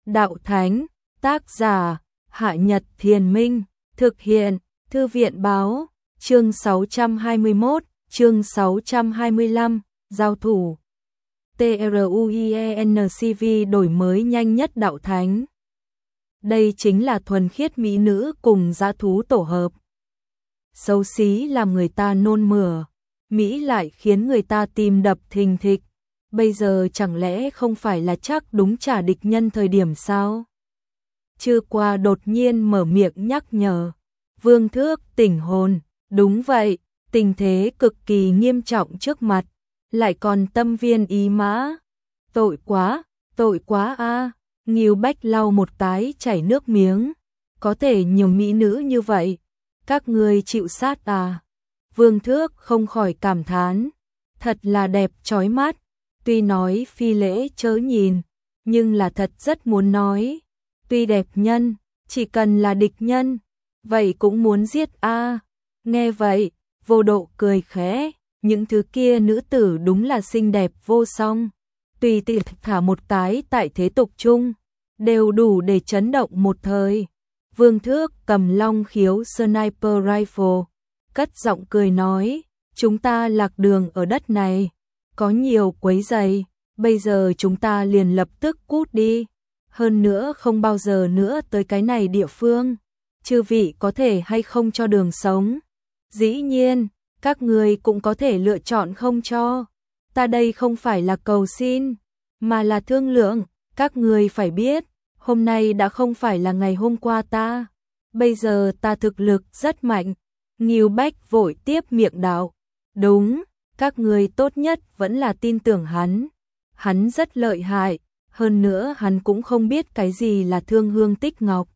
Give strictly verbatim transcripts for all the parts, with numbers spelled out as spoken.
Đạo Thánh, tác giả, Hạ Nhật Thiền Minh, thực hiện, Thư viện Báo, chương sáu trăm hai mươi mốt, chương sáu trăm hai mươi lăm, giao thủ. TRUIENCV đổi mới nhanh nhất Đạo Thánh. Đây chính là thuần khiết mỹ nữ cùng dã thú tổ hợp. Xấu xí làm người ta nôn mửa, mỹ lại khiến người ta tim đập thình thịch. Bây giờ chẳng lẽ không phải là chắc đúng trả địch nhân thời điểm sao? Chư Qua đột nhiên mở miệng nhắc nhở. Vương Thước tỉnh hồn, đúng vậy, tình thế cực kỳ nghiêm trọng trước mặt, lại còn tâm viên ý mã. Tội quá, tội quá a. Ngưu Bách lau một cái chảy nước miếng. Có thể nhiều mỹ nữ như vậy, các ngươi chịu sát à? Vương Thước không khỏi cảm thán, thật là đẹp chói mắt. Tuy nói phi lễ chớ nhìn, nhưng là thật rất muốn nói. Tuy đẹp nhân, chỉ cần là địch nhân, vậy cũng muốn giết a. Nghe vậy, Vô Độ cười khẽ, những thứ kia nữ tử đúng là xinh đẹp vô song. Tùy tiện thả một cái tại thế tục chung, đều đủ để chấn động một thời. Vương Thước cầm long khiếu sniper rifle, cất giọng cười nói, chúng ta lạc đường ở đất này, có nhiều quấy rầy, bây giờ chúng ta liền lập tức cút đi, hơn nữa không bao giờ nữa tới cái này địa phương. Chư vị có thể hay không cho đường sống? Dĩ nhiên, các người cũng có thể lựa chọn không cho. Ta đây không phải là cầu xin, mà là thương lượng. Các người phải biết, hôm nay đã không phải là ngày hôm qua ta. Bây giờ ta thực lực rất mạnh. Ngưu Bách vội tiếp miệng đạo. Đúng, các người tốt nhất vẫn là tin tưởng hắn. Hắn rất lợi hại, hơn nữa hắn cũng không biết cái gì là thương hương tích ngọc.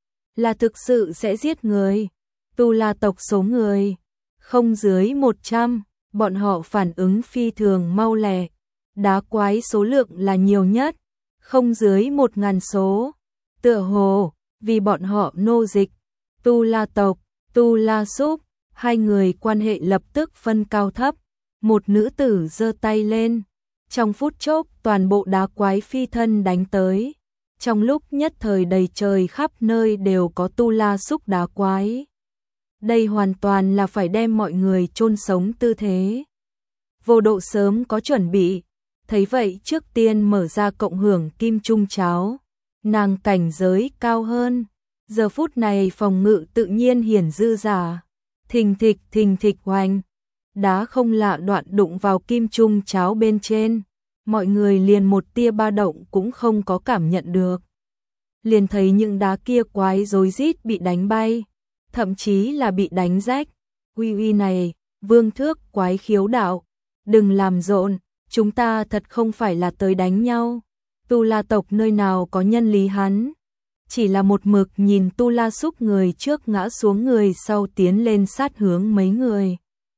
Là thực sự sẽ giết người. Tu La tộc số người không dưới một trăm, bọn họ phản ứng phi thường mau lẹ. Đá quái số lượng là nhiều nhất, không dưới một ngàn số. Tựa hồ, vì bọn họ nô dịch, Tu La tộc, Tu La Súc, hai người quan hệ lập tức phân cao thấp. Một nữ tử giơ tay lên, trong phút chốc toàn bộ đá quái phi thân đánh tới. Trong lúc nhất thời đầy trời khắp nơi đều có Tu La Súc đá quái. Đây hoàn toàn là phải đem mọi người chôn sống tư thế. Vô Độ sớm có chuẩn bị, thấy vậy trước tiên mở ra cộng hưởng kim trung cháo. Nàng cảnh giới cao hơn, giờ phút này phòng ngự tự nhiên hiển dư giả. Thình thịch thình thịch hoành, đá không lạ đoạn đụng vào kim trung cháo bên trên. Mọi người liền một tia ba động cũng không có cảm nhận được. Liền thấy những đá kia quái rối rít bị đánh bay, thậm chí là bị đánh rách. Uy uy này, Vương Thước quái khiếu đạo, đừng làm rộn, chúng ta thật không phải là tới đánh nhau. Tu La tộc nơi nào có nhân lý hắn, chỉ là một mực nhìn Tu La Súc người trước ngã xuống người sau tiến lên sát hướng mấy người.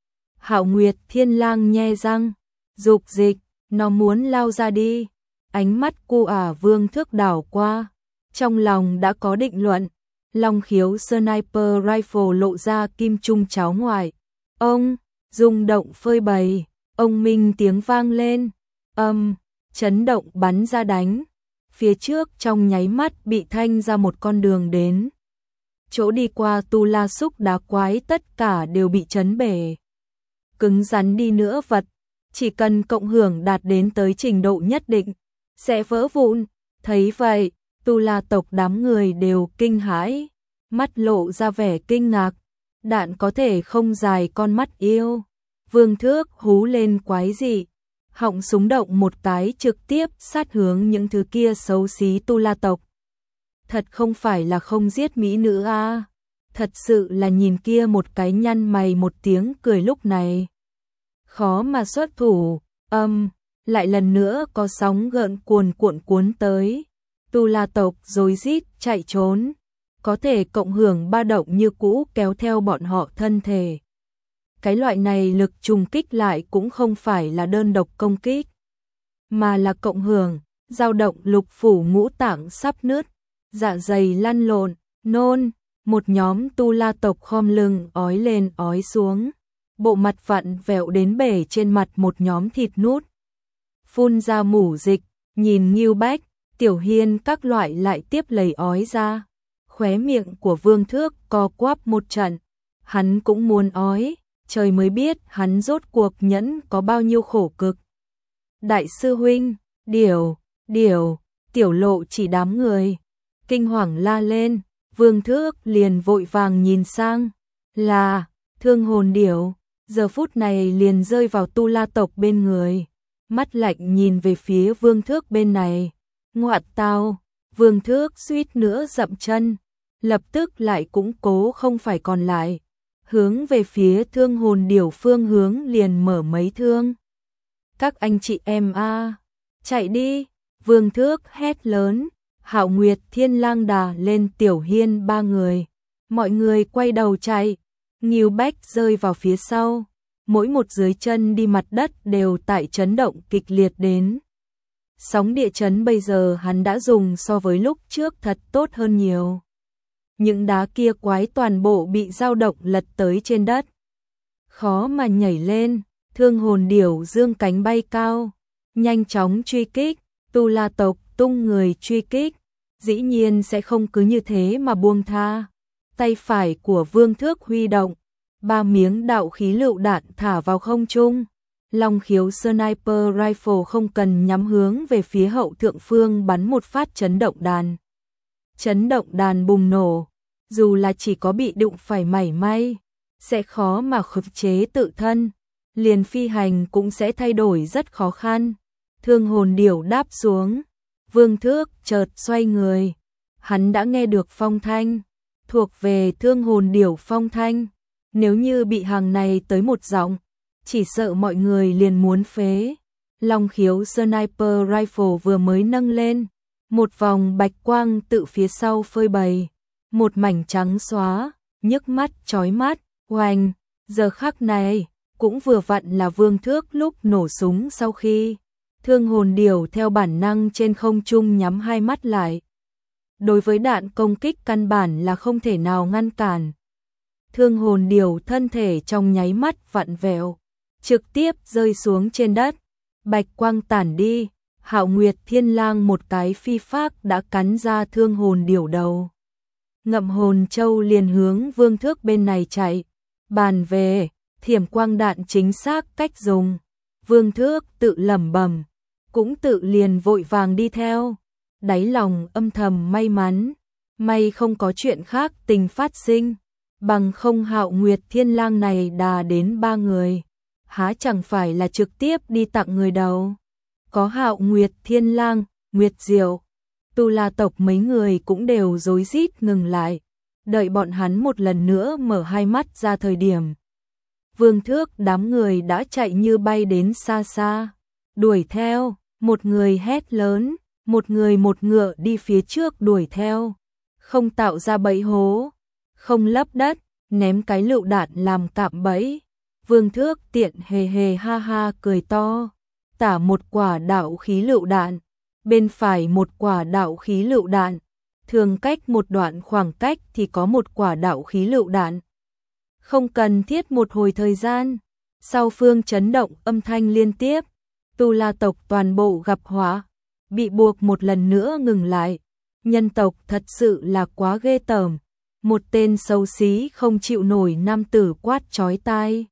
Hạo Nguyệt Thiên Lang nhe răng, dục dịch, nó muốn lao ra đi. Ánh mắt cu ả Vương Thước đảo qua, trong lòng đã có định luận. Long khiếu sniper rifle lộ ra kim trung cháo ngoài. Ông, rung động phơi bày, ông minh tiếng vang lên, âm, chấn động bắn ra đánh. Phía trước trong nháy mắt bị thanh ra một con đường đến. Chỗ đi qua Tu La Súc đá quái tất cả đều bị chấn bể. Cứng rắn đi nữa vật, chỉ cần cộng hưởng đạt đến tới trình độ nhất định, sẽ vỡ vụn. Thấy vậy, Tu La tộc đám người đều kinh hãi, mắt lộ ra vẻ kinh ngạc. Đạn có thể không dài con mắt yêu. Vương Thước hú lên quái dị, họng súng động một cái trực tiếp sát hướng những thứ kia xấu xí Tu La tộc. Thật không phải là không giết mỹ nữ a, à. Thật sự là nhìn kia một cái nhăn mày một tiếng cười lúc này. Khó mà xuất thủ, âm, lại lần nữa có sóng gợn cuồn cuộn cuốn tới. Tu La tộc rối rít chạy trốn, có thể cộng hưởng ba động như cũ kéo theo bọn họ thân thể. Cái loại này lực trùng kích lại cũng không phải là đơn độc công kích, mà là cộng hưởng, dao động lục phủ ngũ tạng sắp nứt, dạ dày lăn lộn, nôn. Một nhóm Tu La tộc khom lưng ói lên ói xuống, bộ mặt vặn vẹo đến bể trên mặt một nhóm thịt nút. Phun ra mủ dịch, nhìn Ngưu Bách, Tiểu Hiên các loại lại tiếp lấy ói ra. Khóe miệng của Vương Thước co quắp một trận, hắn cũng muốn ói, trời mới biết hắn rốt cuộc nhẫn có bao nhiêu khổ cực. Đại sư huynh, điểu, điểu, Tiểu Lộ chỉ đám người kinh hoàng la lên, Vương Thước liền vội vàng nhìn sang, là Thương Hồn Điểu, giờ phút này liền rơi vào Tu La tộc bên người, mắt lạnh nhìn về phía Vương Thước bên này. Ngoạn tao, Vương Thước suýt nữa dậm chân, lập tức lại cũng cố không phải còn lại, hướng về phía Thương Hồn Điểu phương hướng liền mở mấy thương. Các anh chị em a, chạy đi, Vương Thước hét lớn, Hạo Nguyệt Thiên Lang đà lên Tiểu Hiên ba người, mọi người quay đầu chạy, Ngưu Bách rơi vào phía sau, mỗi một dưới chân đi mặt đất đều tại chấn động kịch liệt đến. Sóng địa chấn bây giờ hắn đã dùng so với lúc trước thật tốt hơn nhiều. Những đá kia quái toàn bộ bị dao động lật tới trên đất. Khó mà nhảy lên, Thương Hồn Điểu dương cánh bay cao, nhanh chóng truy kích, Tu La tộc tung người truy kích, dĩ nhiên sẽ không cứ như thế mà buông tha. Tay phải của Vương Thước huy động, ba miếng đạo khí lựu đạn thả vào không trung. Long khiếu sniper rifle không cần nhắm hướng về phía hậu thượng phương bắn một phát chấn động đàn. Chấn động đàn bùng nổ, dù là chỉ có bị đụng phải mảy may, sẽ khó mà khống chế tự thân, liền phi hành cũng sẽ thay đổi rất khó khăn. Thương Hồn Điểu đáp xuống, Vương Thước chợt xoay người, hắn đã nghe được phong thanh, thuộc về Thương Hồn Điểu phong thanh, nếu như bị hàng này tới một giọng, chỉ sợ mọi người liền muốn phế. Long khiếu sniper rifle vừa mới nâng lên, một vòng bạch quang tự phía sau phơi bày, một mảnh trắng xóa, nhức mắt chói mắt, oanh, giờ khắc này cũng vừa vặn là Vương Thước lúc nổ súng sau khi. Thương Hồn Điểu theo bản năng trên không trung nhắm hai mắt lại. Đối với đạn công kích căn bản là không thể nào ngăn cản. Thương Hồn Điểu thân thể trong nháy mắt vặn vẹo, trực tiếp rơi xuống trên đất, bạch quang tản đi, Hạo Nguyệt Thiên Lang một cái phi phác đã cắn ra Thương Hồn Điểu đầu. Ngậm hồn châu liền hướng Vương Thước bên này chạy, bàn về, thiểm quang đạn chính xác cách dùng. Vương Thước tự lẩm bẩm, cũng tự liền vội vàng đi theo, đáy lòng âm thầm may mắn, may không có chuyện khác tình phát sinh, bằng không Hạo Nguyệt Thiên Lang này đà đến ba người, há chẳng phải là trực tiếp đi tặng người đầu. Có Hạo Nguyệt Thiên Lang, Nguyệt Diệu, Tu La tộc mấy người cũng đều rối rít ngừng lại, đợi bọn hắn một lần nữa mở hai mắt ra thời điểm. Vương Thước đám người đã chạy như bay đến xa xa, đuổi theo, một người hét lớn, một người một ngựa đi phía trước đuổi theo, không tạo ra bẫy hố, không lấp đất, ném cái lựu đạn làm cạm bẫy. Vương Thước tiện hề hề ha ha cười to, tả một quả đạo khí lựu đạn, bên phải một quả đạo khí lựu đạn, thường cách một đoạn khoảng cách thì có một quả đạo khí lựu đạn. Không cần thiết một hồi thời gian, sau phương chấn động âm thanh liên tiếp, Tu La tộc toàn bộ gặp họa, bị buộc một lần nữa ngừng lại. Nhân tộc thật sự là quá ghê tởm, một tên xấu xí không chịu nổi nam tử quát chói tai.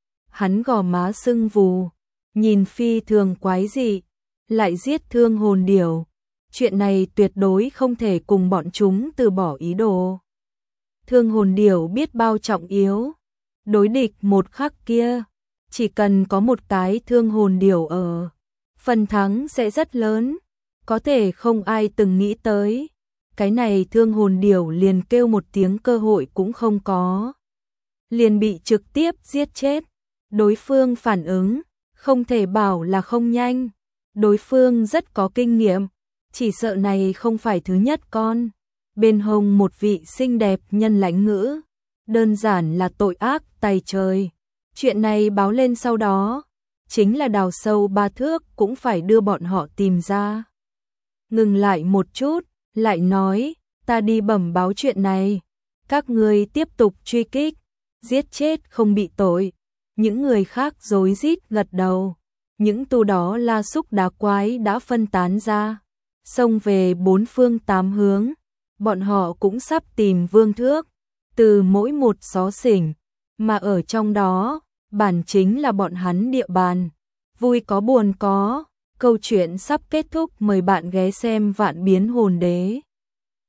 Hắn gò má sưng vù, nhìn phi thường quái dị, lại giết Thương Hồn Điểu. Chuyện này tuyệt đối không thể cùng bọn chúng từ bỏ ý đồ. Thương Hồn Điểu biết bao trọng yếu, đối địch một khắc kia, chỉ cần có một cái Thương Hồn Điểu ở, phần thắng sẽ rất lớn, có thể không ai từng nghĩ tới. Cái này Thương Hồn Điểu liền kêu một tiếng cơ hội cũng không có, liền bị trực tiếp giết chết. Đối phương phản ứng, không thể bảo là không nhanh, đối phương rất có kinh nghiệm, chỉ sợ này không phải thứ nhất con. Bên hông một vị xinh đẹp nhân lãnh ngữ, đơn giản là tội ác tày trời. Chuyện này báo lên sau đó, chính là đào sâu ba thước cũng phải đưa bọn họ tìm ra. Ngừng lại một chút, lại nói, ta đi bẩm báo chuyện này, các ngươi tiếp tục truy kích, giết chết không bị tội. Những người khác rối rít gật đầu, những tu đó la súc đá quái đã phân tán ra, xông về bốn phương tám hướng, bọn họ cũng sắp tìm vương thước, từ mỗi một xó xỉnh, mà ở trong đó, bản chính là bọn hắn địa bàn. Vui có buồn có, câu chuyện sắp kết thúc, mời bạn ghé xem Vạn Biến Hồn Đế.